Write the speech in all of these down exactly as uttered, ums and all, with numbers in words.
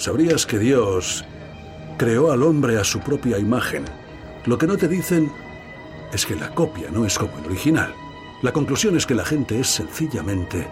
¿Sabrías que Dios creó al hombre a su propia imagen? Lo que no te dicen es que la copia no es como el original. La conclusión es que la gente es sencillamente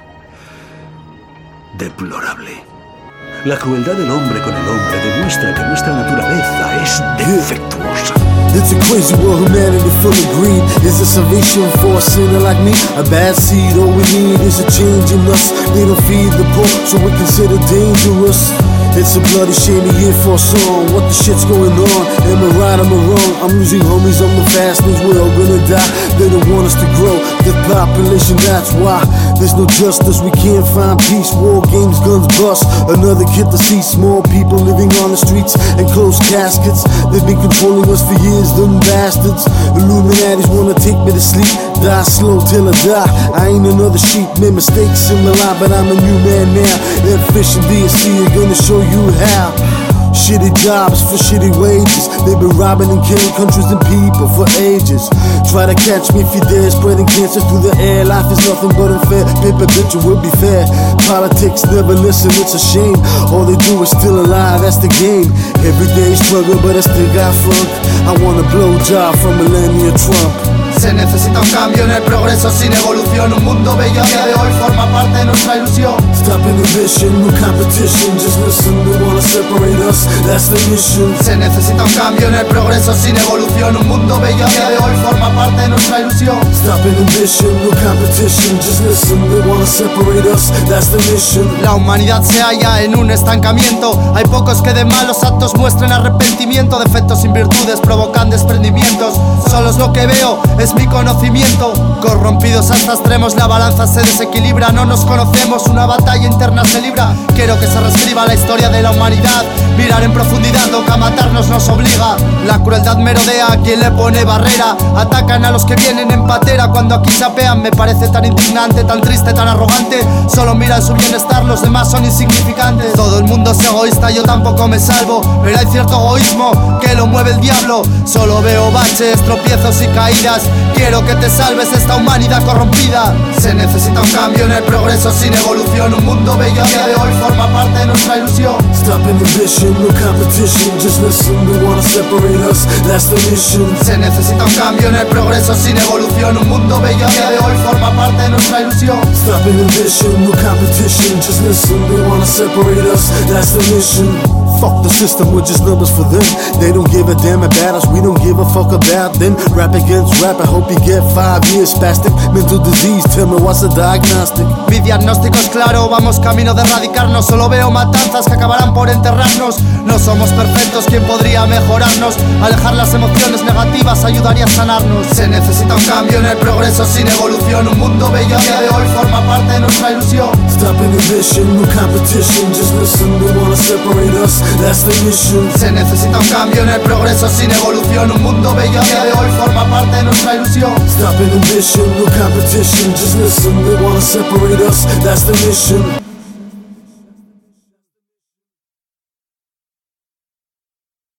deplorable. La crueldad del hombre con el hombre demuestra que nuestra naturaleza es defectuosa. It's a crazy world, humanity full of greed. Is there salvation for a sinner like me? A bad seed, all we need is a change in us. They don't feed the poor, so we consider dangerous. It's a bloody shame to hear for a song. What the shit's going on? Am I right, am I wrong? I'm losing homies on the fast news, we're all gonna die. They don't want us to grow, the population, that's why. There's no justice, we can't find peace. War games, guns bust. Another kid to see, small people living on the streets and closed caskets. They've been controlling us for years, them bastards. Illuminatis wanna take me to sleep. Die slow till I die. I ain't another sheep, made mistakes in my life, but I'm a new man now. That fish and D S C are gonna show you how. Shitty jobs for shitty wages. They've been robbing and killing countries and people for ages. Try to catch me if you dare, spreading cancer through the air. Life is nothing but unfair, paper bitch, it will be fair. Politics never listen, it's a shame. All they do is still a lie, that's the game. Every day struggle, but I still got funk. I want a blowjob from Melania Trump. Se necesita un cambio en el progreso sin evolución. Un mundo bello a día de hoy forma parte de nuestra ilusión. Stop inhibition, no competition. Just listen, they wanna separate us, that's the mission. Se necesita un cambio en el progreso sin evolución. Un mundo bello a día de hoy forma parte de nuestra ilusión. Stop inhibition, no competition. Just listen, they wanna separate us, that's the mission. La humanidad se halla en un estancamiento. Hay pocos que de malos actos muestren arrepentimiento. Defectos sin virtudes provocan desprendimientos. Solo es lo que veo, es mi conocimiento. Corrompidos hasta extremos, la balanza se desequilibra. No nos conocemos, una batalla interna se libra. Quiero que se reescriba la historia de la humanidad. Mirar en profundidad lo que a matarnos nos obliga. La crueldad merodea a quien le pone barrera. Atacan a los que vienen en patera. Cuando aquí se apean me parece tan indignante, tan triste, tan arrogante. Solo miran su bienestar, los demás son insignificantes. Todo el mundo es egoísta, yo tampoco me salvo. Pero hay cierto egoísmo que lo mueve el diablo. Solo veo baches, tropiezos y caídas. Quiero que te salves de esta humanidad corrompida. Se necesita un cambio en el progreso sin evolución. Un mundo bello a día de hoy forma parte de nuestra ilusión. Stop inhibition, no competition. Just listen, they wanna separate us, that's the mission. Se necesita un cambio en el progreso sin evolución. Un mundo bello a día de hoy forma parte de nuestra ilusión. Stop inhibition, no competition. Just listen, they wanna separate us, that's the mission. Fuck the system, we're just numbers for them. They don't give a damn about us, we don't give a fuck about them. Rap against rap, I hope you get five years spastic. Mental disease, tell me what's the diagnostic. Mi diagnóstico es claro, vamos camino de erradicarnos. Solo veo matanzas que acabarán por enterrarnos. No somos perfectos, ¿quién podría mejorarnos? Alejar las emociones negativas ayudaría a sanarnos. Se necesita un cambio en el progreso sin evolución. Un mundo bello a día de hoy forma parte de nuestra ilusión. Stop inhibition, no competition. Just listen, they wanna separate us, that's the mission. Se necesita un cambio en el progreso sin evolución. Un mundo bello a día de hoy forma parte de nuestra ilusión. Stop inhibition, no competition. Just listen, they wanna separate us, that's the mission.